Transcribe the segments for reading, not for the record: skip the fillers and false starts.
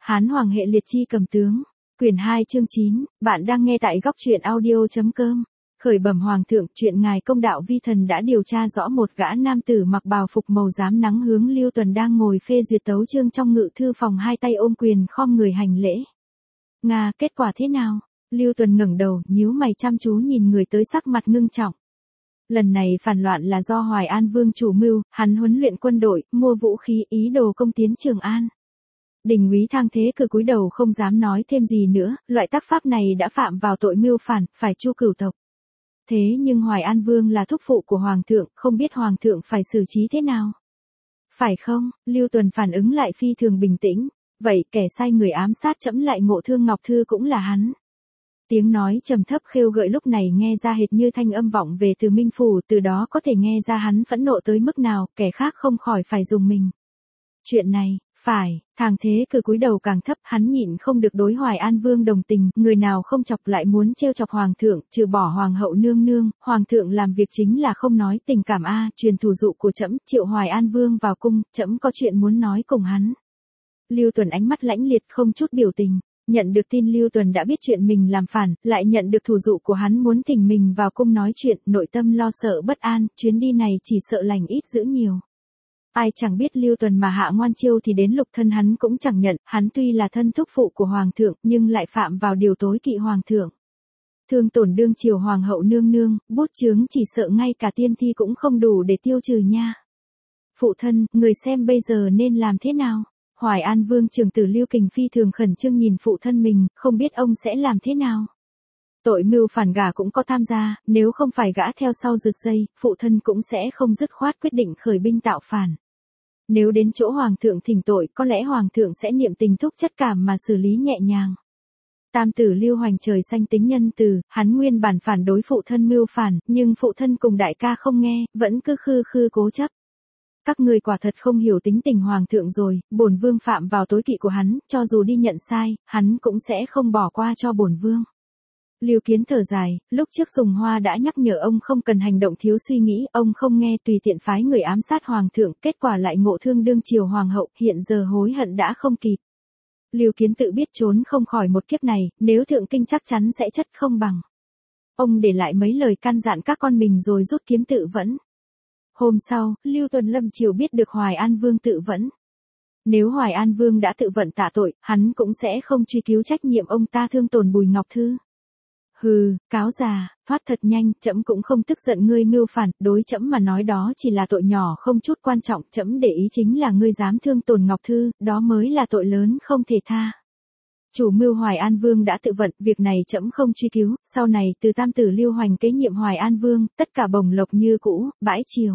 Hán Hoàng hệ liệt chi cầm tướng. Quyển 2 chương 9, bạn đang nghe tại góc truyện audio.com. Khởi bẩm Hoàng thượng, chuyện ngài công đạo vi thần đã điều tra rõ một gã nam tử mặc bào phục màu xám nắng hướng Lưu Tuần đang ngồi phê duyệt tấu chương trong ngự thư phòng, hai tay ôm quyền khom người hành lễ. Nga, kết quả thế nào? Lưu Tuần ngẩng đầu, nhíu mày chăm chú nhìn người tới, sắc mặt ngưng trọng. Lần này phản loạn là do Hoài An Vương chủ mưu, hắn huấn luyện quân đội, mua vũ khí, ý đồ công tiến Trường An. Đình úy Thang Thế Cử cúi đầu không dám nói thêm gì nữa, loại tác pháp này đã phạm vào tội mưu phản, phải tru cửu tộc. Thế nhưng Hoài An Vương là thúc phụ của Hoàng thượng, không biết Hoàng thượng phải xử trí thế nào? Phải không? Lưu Tuần phản ứng lại phi thường bình tĩnh. Vậy kẻ sai người ám sát trẫm lại Ngộ Thương Ngọc Thư cũng là hắn. Tiếng nói trầm thấp khêu gợi lúc này nghe ra hệt như thanh âm vọng về từ Minh Phủ, từ đó có thể nghe ra hắn phẫn nộ tới mức nào, kẻ khác không khỏi phải dùng mình. Chuyện này, phải, Thang Thế Cử cúi đầu càng thấp, hắn nhịn không được đối Hoài An Vương đồng tình, người nào không chọc lại muốn trêu chọc Hoàng thượng, trừ bỏ Hoàng hậu nương nương, Hoàng thượng làm việc chính là không nói tình cảm a, truyền thủ dụ của trẫm, triệu Hoài An Vương vào cung, trẫm có chuyện muốn nói cùng hắn. Lưu Tuần ánh mắt lãnh liệt không chút biểu tình. Nhận được tin Lưu Tuần đã biết chuyện mình làm phản, lại nhận được thủ dụ của hắn muốn thỉnh mình vào cung nói chuyện, nội tâm lo sợ bất an, chuyến đi này chỉ sợ lành ít dữ nhiều. Ai chẳng biết Lưu Tuần mà hạ ngoan chiêu thì đến lục thân hắn cũng chẳng nhận, hắn tuy là thân thúc phụ của Hoàng thượng nhưng lại phạm vào điều tối kỵ Hoàng thượng. Thương tổn đương triều Hoàng hậu nương nương, bút chướng chỉ sợ ngay cả tiên thi cũng không đủ để tiêu trừ nha. Phụ thân, người xem bây giờ nên làm thế nào? Hoài An Vương trưởng tử Lưu Kình phi thường khẩn trương nhìn phụ thân mình, không biết ông sẽ làm thế nào. Tội mưu phản gả cũng có tham gia, nếu không phải gã theo sau rượt dây, phụ thân cũng sẽ không dứt khoát quyết định khởi binh tạo phản. Nếu đến chỗ Hoàng thượng thỉnh tội, có lẽ Hoàng thượng sẽ niệm tình thúc chất cảm mà xử lý nhẹ nhàng. Tam tử Lưu Hoành trời xanh tính nhân từ, hắn nguyên bản phản đối phụ thân mưu phản, nhưng phụ thân cùng đại ca không nghe, vẫn cứ khư khư cố chấp. Các người quả thật không hiểu tính tình Hoàng thượng rồi, bổn vương phạm vào tối kỵ của hắn, cho dù đi nhận sai, hắn cũng sẽ không bỏ qua cho bổn vương. Lưu Kiến thở dài, lúc trước Sùng Hoa đã nhắc nhở ông không cần hành động thiếu suy nghĩ, ông không nghe, tùy tiện phái người ám sát Hoàng thượng, kết quả lại ngộ thương đương triều Hoàng hậu, hiện giờ hối hận đã không kịp. Lưu Kiến tự biết trốn không khỏi một kiếp này, nếu thượng kinh chắc chắn sẽ chất không bằng. Ông để lại mấy lời căn dặn các con mình rồi rút kiếm tự vẫn. Hôm sau, Lưu Tuần lâm triều biết được Hoài An Vương tự vẫn. Nếu Hoài An Vương đã tự vận tạ tội, hắn cũng sẽ không truy cứu trách nhiệm ông ta thương tổn Bùi Ngọc Thư. Hừ, cáo già, thoát thật nhanh, trẫm cũng không tức giận ngươi mưu phản, đối trẫm mà nói đó chỉ là tội nhỏ không chút quan trọng, trẫm để ý chính là ngươi dám thương tổn Ngọc Thư, đó mới là tội lớn không thể tha. Chủ mưu Hoài An Vương đã tự vận, việc này trẫm không truy cứu, sau này từ tam tử Lưu Hoành kế nhiệm Hoài An Vương, tất cả bồng lộc như cũ, bãi triều.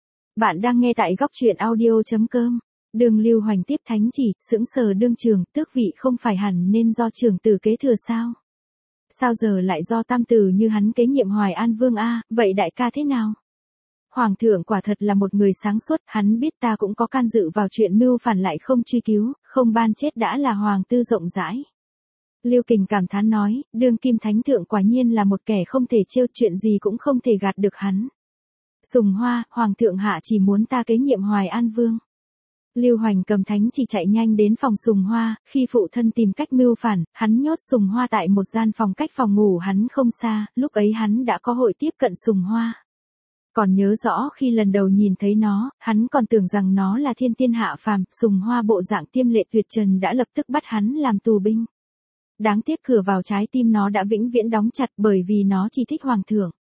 Bạn đang nghe tại góc truyện audio.com. Đường Lưu Hoành tiếp thánh chỉ, sững sờ đương trường, tước vị không phải hẳn nên do trưởng tử kế thừa sao? Sao giờ lại do tam tử như hắn kế nhiệm Hoài An Vương a, vậy đại ca thế nào? Hoàng thượng quả thật là một người sáng suốt, hắn biết ta cũng có can dự vào chuyện mưu phản lại không truy cứu, không ban chết đã là hoàng tư rộng rãi. Lưu Kình cảm thán nói, đương kim thánh thượng quả nhiên là một kẻ không thể trêu, chuyện gì cũng không thể gạt được hắn. Sùng Hoa, Hoàng thượng hạ chỉ muốn ta kế nhiệm Hoài An Vương. Lưu Hoành cầm thánh chỉ chạy nhanh đến phòng Sùng Hoa, khi phụ thân tìm cách mưu phản, hắn nhốt Sùng Hoa tại một gian phòng cách phòng ngủ hắn không xa, lúc ấy hắn đã có hội tiếp cận Sùng Hoa. Còn nhớ rõ khi lần đầu nhìn thấy nó, hắn còn tưởng rằng nó là thiên tiên hạ phàm, Sùng Hoa bộ dạng tiêm lệ tuyệt trần đã lập tức bắt hắn làm tù binh. Đáng tiếc cửa vào trái tim nó đã vĩnh viễn đóng chặt bởi vì nó chỉ thích Hoàng thượng.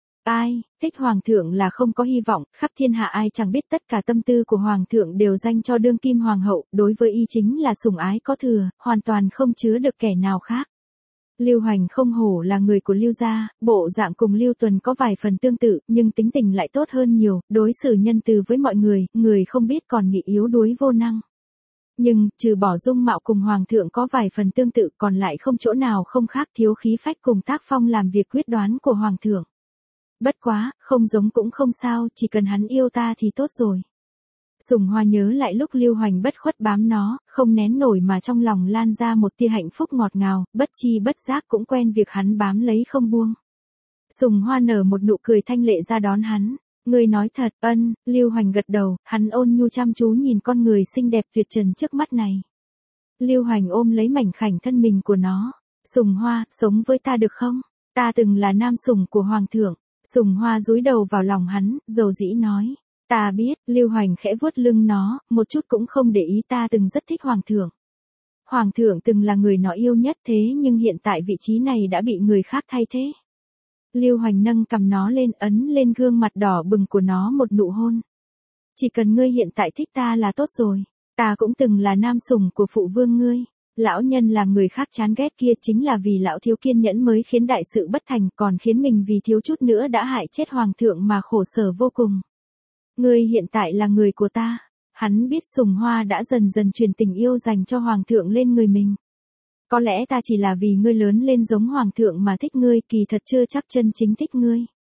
Ai, thích Hoàng thượng là không có hy vọng, khắp thiên hạ ai chẳng biết tất cả tâm tư của Hoàng thượng đều dành cho đương kim Hoàng hậu, đối với y chính là sủng ái có thừa, hoàn toàn không chứa được kẻ nào khác. Lưu Hoành không hổ là người của Lưu gia, bộ dạng cùng Lưu Tuần có vài phần tương tự, nhưng tính tình lại tốt hơn nhiều, đối xử nhân từ với mọi người, người không biết còn nghĩ yếu đuối vô năng. Nhưng, trừ bỏ dung mạo cùng Hoàng thượng có vài phần tương tự còn lại không chỗ nào không khác, thiếu khí phách cùng tác phong làm việc quyết đoán của Hoàng thượng. Bất quá, không giống cũng không sao, chỉ cần hắn yêu ta thì tốt rồi. Sùng Hoa nhớ lại lúc Lưu Hoành bất khuất bám nó, không nén nổi mà trong lòng lan ra một tia hạnh phúc ngọt ngào, bất chi bất giác cũng quen việc hắn bám lấy không buông. Sùng Hoa nở một nụ cười thanh lệ ra đón hắn. Ngươi nói thật, ân, Lưu Hoành gật đầu, hắn ôn nhu chăm chú nhìn con người xinh đẹp tuyệt trần trước mắt này. Lưu Hoành ôm lấy mảnh khảnh thân mình của nó. Sùng Hoa, sống với ta được không? Ta từng là nam sủng của Hoàng thượng. Sùng Hoa dúi đầu vào lòng hắn, dầu dĩ nói. Ta biết, Lưu Hoành khẽ vuốt lưng nó, một chút cũng không để ý, ta từng rất thích Hoàng thượng. Hoàng thượng từng là người nó yêu nhất, thế nhưng hiện tại vị trí này đã bị người khác thay thế. Lưu Hoành nâng cầm nó lên, ấn lên gương mặt đỏ bừng của nó một nụ hôn. Chỉ cần ngươi hiện tại thích ta là tốt rồi. Ta cũng từng là nam sủng của phụ vương ngươi. Lão nhân làm người khác chán ghét kia chính là vì lão thiếu kiên nhẫn mới khiến đại sự bất thành, còn khiến mình vì thiếu chút nữa đã hại chết Hoàng thượng mà khổ sở vô cùng. Ngươi hiện tại là người của ta. Hắn biết Sùng Hoa đã dần dần truyền tình yêu dành cho Hoàng thượng lên người mình. Có lẽ ta chỉ là vì ngươi lớn lên giống Hoàng thượng mà thích ngươi, kỳ thật chưa chắc chân chính thích ngươi.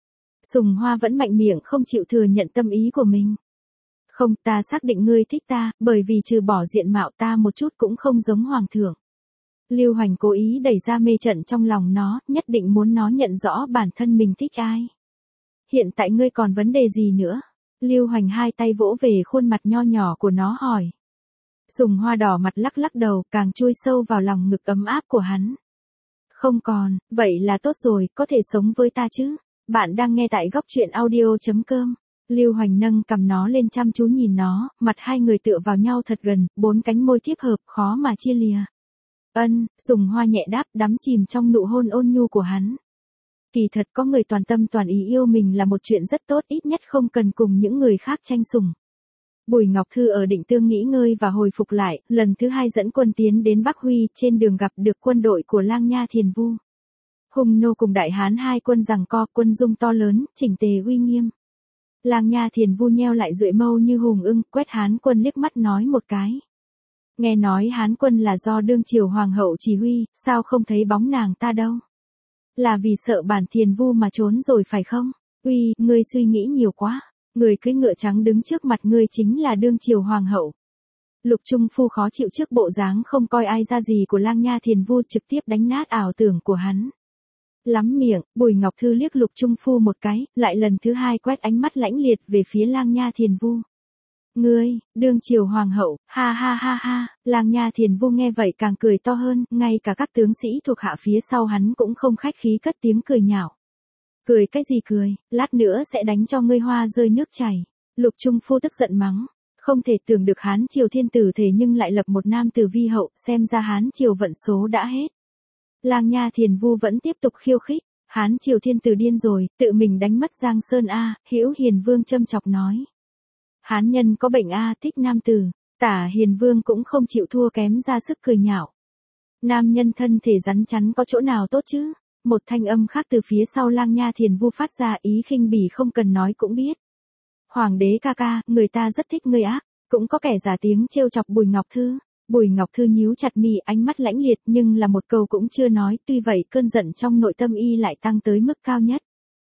Sùng Hoa vẫn mạnh miệng không chịu thừa nhận tâm ý của mình. Không, ta xác định ngươi thích ta, bởi vì trừ bỏ diện mạo ta một chút cũng không giống Hoàng thượng. Lưu Hoành cố ý đẩy ra mê trận trong lòng nó, nhất định muốn nó nhận rõ bản thân mình thích ai. Hiện tại ngươi còn vấn đề gì nữa? Lưu Hoành hai tay vỗ về khuôn mặt nho nhỏ của nó hỏi. Sùng Hoa đỏ mặt lắc lắc đầu, càng chui sâu vào lòng ngực ấm áp của hắn. Không còn, vậy là tốt rồi, có thể sống với ta chứ? Bạn đang nghe tại góc truyện audio.com. Lưu Hoành nâng cầm nó lên chăm chú nhìn nó, mặt hai người tựa vào nhau thật gần, bốn cánh môi tiếp hợp, khó mà chia lìa. Ân, Sùng Hoa nhẹ đáp, đắm chìm trong nụ hôn ôn nhu của hắn. Kỳ thật có người toàn tâm toàn ý yêu mình là một chuyện rất tốt, ít nhất không cần cùng những người khác tranh sủng. Bùi Ngọc Thư ở Định Tương nghỉ ngơi và hồi phục lại, lần thứ hai dẫn quân tiến đến Bắc Huy, trên đường gặp được quân đội của Lang Nha Thiền Vu. Hung nô cùng Đại Hán hai quân giằng co, quân dung to lớn, chỉnh tề uy nghiêm. Lang Nha Thiền Vu nheo lại duệ mâu như hùng ưng, quét Hán quân liếc mắt nói một cái. Nghe nói Hán quân là do đương triều hoàng hậu chỉ huy, sao không thấy bóng nàng ta đâu? Là vì sợ bản Thiền Vu mà trốn rồi phải không? Uy, ngươi suy nghĩ nhiều quá. Người cưỡi ngựa trắng đứng trước mặt ngươi chính là đương triều hoàng hậu. Lục Trung Phu khó chịu trước bộ dáng không coi ai ra gì của Lang Nha Thiền Vu, trực tiếp đánh nát ảo tưởng của hắn. Lắm miệng, Bùi Ngọc Thư liếc Lục Trung Phu một cái, lại lần thứ hai quét ánh mắt lãnh liệt về phía Lang Nha Thiền Vu. Ngươi, đương triều hoàng hậu, ha ha ha ha. Lang Nha Thiền Vu nghe vậy càng cười to hơn, ngay cả các tướng sĩ thuộc hạ phía sau hắn cũng không khách khí cất tiếng cười nhạo. Cười cái gì cười, lát nữa sẽ đánh cho ngươi hoa rơi nước chảy. Lục Trung Phu tức giận mắng. Không thể tưởng được Hán triều thiên tử thể nhưng lại lập một nam tử vi hậu, xem ra Hán triều vận số đã hết. Lang Nha Thiền Vu vẫn tiếp tục khiêu khích. Hán triều thiên tử điên rồi, tự mình đánh mất Giang Sơn a. Hữu Hiền Vương châm chọc nói. Hán nhân có bệnh a, thích nam tử. Tả Hiền Vương cũng không chịu thua kém, ra sức cười nhạo. Nam nhân thân thể rắn chắn có chỗ nào tốt chứ? Một thanh âm khác từ phía sau Lang Nha Thiền Vu phát ra, ý khinh bỉ không cần nói cũng biết. Hoàng đế ca ca, người ta rất thích ngươi ác. Cũng có kẻ giả tiếng trêu chọc Bùi Ngọc Thư. Bùi Ngọc Thư nhíu chặt mi, ánh mắt lãnh liệt, nhưng là một câu cũng chưa nói, tuy vậy cơn giận trong nội tâm y lại tăng tới mức cao nhất.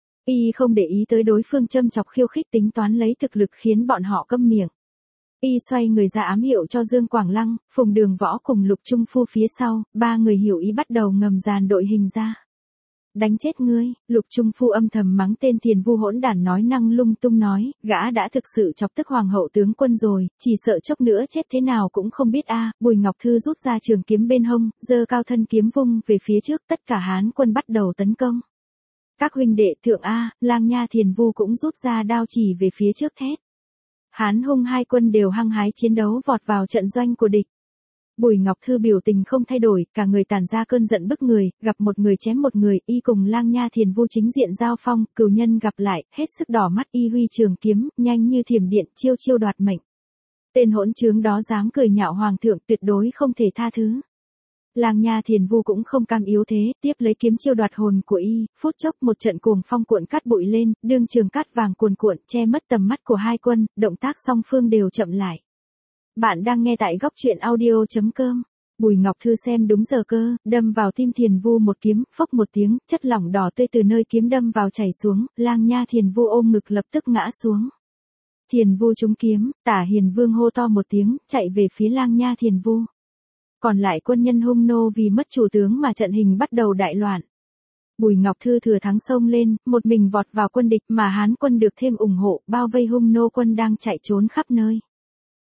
Y không để ý tới đối phương châm chọc khiêu khích, tính toán lấy thực lực khiến bọn họ câm miệng. Y xoay người ra ám hiệu cho Dương Quảng Lăng, Phùng Đường Võ cùng Lục Trung Phu phía sau, ba người hiểu ý bắt đầu ngầm dàn đội hình ra. Đánh chết ngươi, Lục Trung Phu âm thầm mắng tên Thiền Vu hỗn đản nói năng lung tung nói, gã đã thực sự chọc tức hoàng hậu tướng quân rồi, chỉ sợ chốc nữa chết thế nào cũng không biết a. Bùi Ngọc Thư rút ra trường kiếm bên hông, giơ cao thân kiếm vung về phía trước, tất cả Hán quân bắt đầu tấn công. Các huynh đệ thượng a, Lang Nha Thiền Vu cũng rút ra đao chỉ về phía trước thét. Hán Hung hai quân đều hăng hái chiến đấu vọt vào trận doanh của địch. Bùi Ngọc Thư biểu tình không thay đổi, cả người tản ra cơn giận bức người, gặp một người chém một người, y cùng Lang Nha Thiền Vu chính diện giao phong, cừu nhân gặp lại, hết sức đỏ mắt, y huy trường kiếm, nhanh như thiểm điện, chiêu chiêu đoạt mệnh. Tên hỗn trướng đó dám cười nhạo hoàng thượng, tuyệt đối không thể tha thứ. Lang Nha Thiền Vu cũng không cam yếu thế, tiếp lấy kiếm chiêu đoạt hồn của y, phút chốc một trận cuồng phong cuộn cát bụi lên, đương trường cát vàng cuồn cuộn, che mất tầm mắt của hai quân, động tác song phương đều chậm lại. Bạn đang nghe tại góc truyện audio.com. Bùi Ngọc Thư xem đúng giờ cơ, đâm vào tim Thiền Vu một kiếm, phốc một tiếng, chất lỏng đỏ tươi từ nơi kiếm đâm vào chảy xuống, Lang Nha Thiền Vu ôm ngực lập tức ngã xuống. Thiền Vu trúng kiếm, Tả Hiền Vương hô to một tiếng, chạy về phía Lang Nha Thiền Vu. Còn lại quân nhân Hung nô vì mất chủ tướng mà trận hình bắt đầu đại loạn. Bùi Ngọc Thư thừa thắng xông lên, một mình vọt vào quân địch mà Hán quân được thêm ủng hộ, bao vây Hung nô quân đang chạy trốn khắp nơi.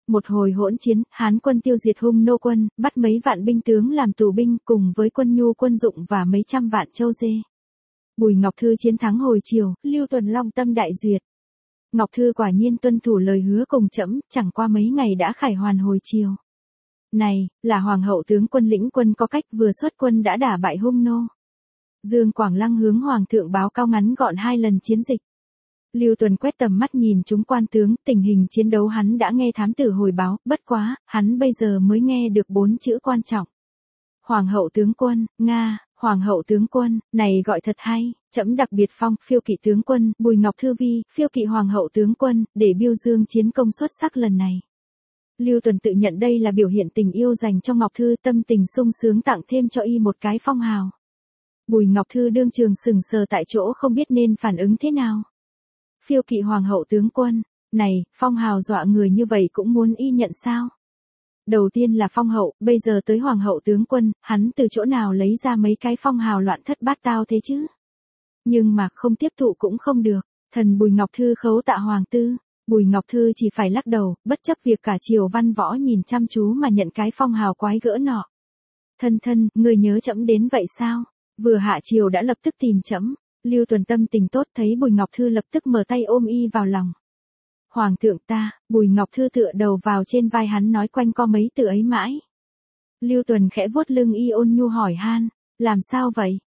Một hồi hỗn chiến, Hán quân tiêu diệt Hung Nô quân, bắt mấy vạn binh tướng làm tù binh cùng với quân nhu quân dụng và mấy trăm vạn châu dê. Bùi Ngọc Thư chiến thắng hồi chiều, Lưu Tuần long tâm đại duyệt. Ngọc Thư quả nhiên tuân thủ lời hứa cùng trẫm, chẳng qua mấy ngày đã khải hoàn hồi chiều. Này, là hoàng hậu tướng quân lĩnh quân có cách vừa xuất quân đã đả bại Hung Nô. Dương Quảng Lăng hướng hoàng thượng báo cáo ngắn gọn 2 lần chiến dịch. Lưu Tuần quét tầm mắt nhìn chúng quan tướng, tình hình chiến đấu hắn đã nghe thám tử hồi báo, bất quá, hắn bây giờ mới nghe được 4 chữ quan trọng. Hoàng hậu tướng quân, Nga, hoàng hậu tướng quân, này gọi thật hay, trẫm đặc biệt phong phiêu kỵ tướng quân, Bùi Ngọc Thư vi, phiêu kỵ hoàng hậu tướng quân, để biểu dương chiến công xuất sắc lần này. Lưu Tuần tự nhận đây là biểu hiện tình yêu dành cho Ngọc Thư, tâm tình sung sướng tặng thêm cho y một cái phong hào. Bùi Ngọc Thư đương trường sững sờ tại chỗ không biết nên phản ứng thế nào. Phiêu kỵ hoàng hậu tướng quân, này, phong hào dọa người như vậy cũng muốn y nhận sao? Đầu tiên là phong hậu, bây giờ tới hoàng hậu tướng quân, hắn từ chỗ nào lấy ra mấy cái phong hào loạn thất bát tao thế chứ? Nhưng mà không tiếp thụ cũng không được, thần Bùi Ngọc Thư khấu tạ hoàng tư. Bùi Ngọc Thư chỉ phải lắc đầu, bất chấp việc cả triều văn võ nhìn chăm chú mà nhận cái phong hào quái gỡ nọ. Thân, người nhớ trẫm đến vậy sao? Vừa hạ triều đã lập tức tìm trẫm. Lưu Tuần tâm tình tốt thấy Bùi Ngọc Thư lập tức mở tay ôm y vào lòng. Hoàng thượng ta, Bùi Ngọc Thư tựa đầu vào trên vai hắn nói quanh co mấy từ ấy mãi. Lưu Tuần khẽ vuốt lưng y ôn nhu hỏi han, làm sao vậy?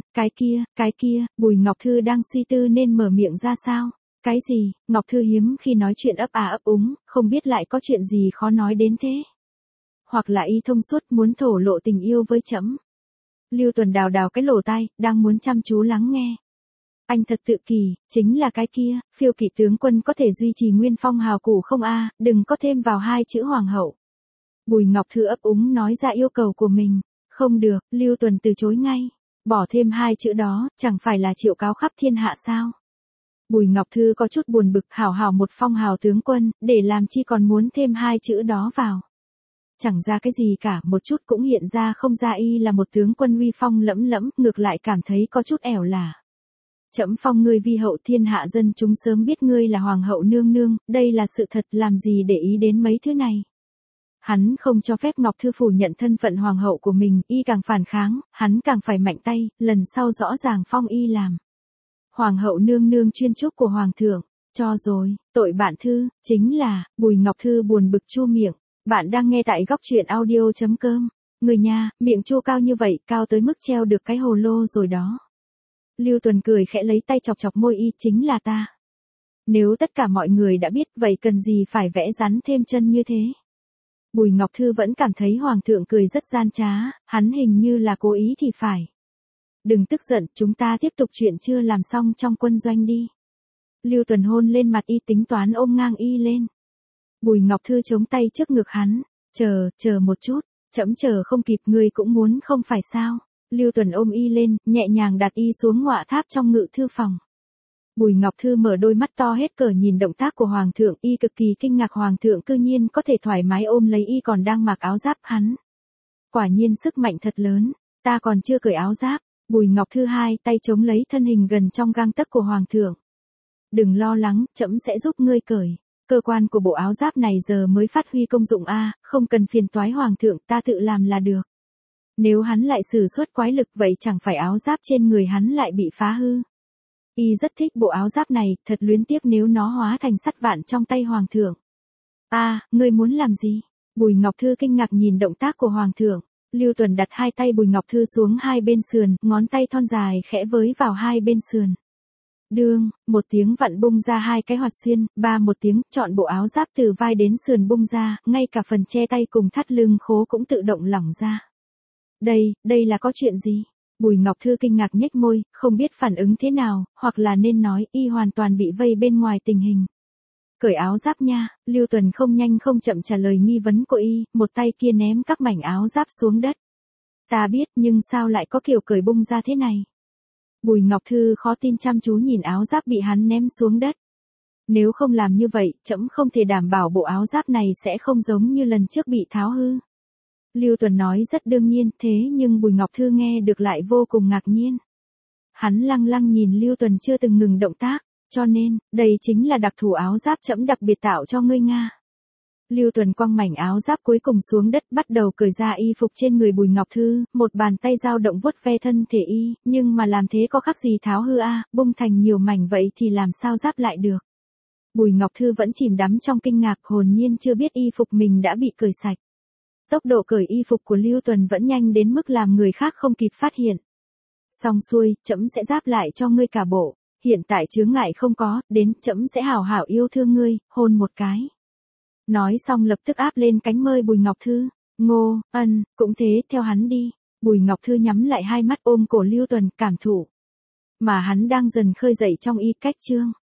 Cái kia, Bùi Ngọc Thư đang suy tư nên mở miệng ra sao? Cái gì? Ngọc Thư hiếm khi nói chuyện ấp ấp úng, không biết lại có chuyện gì khó nói đến thế. Hoặc là y thông suốt muốn thổ lộ tình yêu với trẫm. Lưu Tuần đào cái lỗ tai, đang muốn chăm chú lắng nghe. Anh thật tự kỳ, chính là cái kia, phiêu kỵ tướng quân có thể duy trì nguyên phong hào cũ không a, đừng có thêm vào 2 chữ hoàng hậu. Bùi Ngọc Thư ấp úng nói ra yêu cầu của mình. Không được, Lưu Tuần từ chối ngay. Bỏ thêm 2 chữ đó, chẳng phải là triệu cáo khắp thiên hạ sao? Bùi Ngọc Thư có chút buồn bực, hảo một phong hào tướng quân, để làm chi còn muốn thêm 2 chữ đó vào. Chẳng ra cái gì cả, một chút cũng hiện ra không ra y là một tướng quân uy phong lẫm lẫm, ngược lại cảm thấy có chút ẻo lả. Trẫm phong ngươi vi hậu thiên hạ dân chúng sớm biết ngươi là hoàng hậu nương nương, đây là sự thật, làm gì để ý đến mấy thứ này. Hắn không cho phép Ngọc Thư phủ nhận thân phận hoàng hậu của mình, y càng phản kháng, hắn càng phải mạnh tay, lần sau rõ ràng phong y làm. Hoàng hậu nương nương chuyên chúc của hoàng thượng, cho rồi, tội bạn Thư, chính là, Bùi Ngọc Thư buồn bực chu miệng. Bạn đang nghe tại góc truyện audio.com. Người nhà, miệng chu cao như vậy, cao tới mức treo được cái hồ lô rồi đó. Lưu Tuần cười khẽ lấy tay chọc môi y, chính là ta. Nếu tất cả mọi người đã biết, vậy cần gì phải vẽ rắn thêm chân như thế. Bùi Ngọc Thư vẫn cảm thấy hoàng thượng cười rất gian trá, hắn hình như là cố ý thì phải. Đừng tức giận, chúng ta tiếp tục chuyện chưa làm xong trong quân doanh đi. Lưu Tuần hôn lên mặt y, tính toán ôm ngang y lên. Bùi Ngọc Thư chống tay trước ngực hắn, chờ một chút, trẫm chờ không kịp, ngươi cũng muốn không phải sao? Lưu Tuần ôm y lên, nhẹ nhàng đặt y xuống ngọa tháp trong ngự thư phòng. Bùi Ngọc Thư mở đôi mắt to hết cỡ nhìn động tác của hoàng thượng, y cực kỳ kinh ngạc hoàng thượng cư nhiên có thể thoải mái ôm lấy y còn đang mặc áo giáp hắn. Quả nhiên sức mạnh thật lớn, ta còn chưa cởi áo giáp. Bùi Ngọc Thư 2 tay chống lấy thân hình gần trong gang tấc của hoàng thượng. Đừng lo lắng, trẫm sẽ giúp ngươi cởi. Cơ quan của bộ áo giáp này giờ mới phát huy công dụng a, không cần phiền toái hoàng thượng, ta tự làm là được. Nếu hắn lại sử xuất quái lực vậy chẳng phải áo giáp trên người hắn lại bị phá hư. Y rất thích bộ áo giáp này, thật luyến tiếc nếu nó hóa thành sắt vạn trong tay hoàng thượng. Ngươi muốn làm gì? Bùi Ngọc Thư kinh ngạc nhìn động tác của hoàng thượng. Lưu Tuần đặt 2 tay Bùi Ngọc Thư xuống 2 bên sườn, ngón tay thon dài khẽ với vào 2 bên sườn. Đương, một tiếng vặn bung ra 2 cái hoạt xuyên, một tiếng, trọn bộ áo giáp từ vai đến sườn bung ra, ngay cả phần che tay cùng thắt lưng khố cũng tự động lỏng ra. Đây là có chuyện gì? Bùi Ngọc Thư kinh ngạc nhếch môi, không biết phản ứng thế nào, hoặc là nên nói, y hoàn toàn bị vây bên ngoài tình hình. Cởi áo giáp nha, Lưu Tuần không nhanh không chậm trả lời nghi vấn của y, một tay kia ném các mảnh áo giáp xuống đất. Ta biết, nhưng sao lại có kiểu cởi bung ra thế này? Bùi Ngọc Thư khó tin chăm chú nhìn áo giáp bị hắn ném xuống đất. Nếu không làm như vậy, trẫm không thể đảm bảo bộ áo giáp này sẽ không giống như lần trước bị tháo hư. Lưu Tuần nói rất đương nhiên, thế nhưng Bùi Ngọc Thư nghe được lại vô cùng ngạc nhiên. Hắn lăng lăng nhìn Lưu Tuần chưa từng ngừng động tác, cho nên, đây chính là đặc thù áo giáp trẫm đặc biệt tạo cho ngươi Nga. Lưu Tuần quăng mảnh áo giáp cuối cùng xuống đất, bắt đầu cởi ra y phục trên người Bùi Ngọc Thư, một bàn tay dao động vuốt ve thân thể y, nhưng mà làm thế có khác gì tháo hư a, bung thành nhiều mảnh vậy thì làm sao giáp lại được. Bùi Ngọc Thư vẫn chìm đắm trong kinh ngạc, hồn nhiên chưa biết y phục mình đã bị cởi sạch. Tốc độ cởi y phục của Lưu Tuần vẫn nhanh đến mức làm người khác không kịp phát hiện. Xong xuôi, trẫm sẽ giáp lại cho ngươi cả bộ, hiện tại chướng ngại không có, đến trẫm sẽ hảo hảo yêu thương ngươi, hôn một cái. Nói xong lập tức áp lên cánh môi Bùi Ngọc Thư. Ngô, ân, cũng thế, theo hắn đi. Bùi Ngọc Thư nhắm lại hai mắt ôm cổ Lưu Tuần, cảm thụ. Mà hắn đang dần khơi dậy trong y cách chương.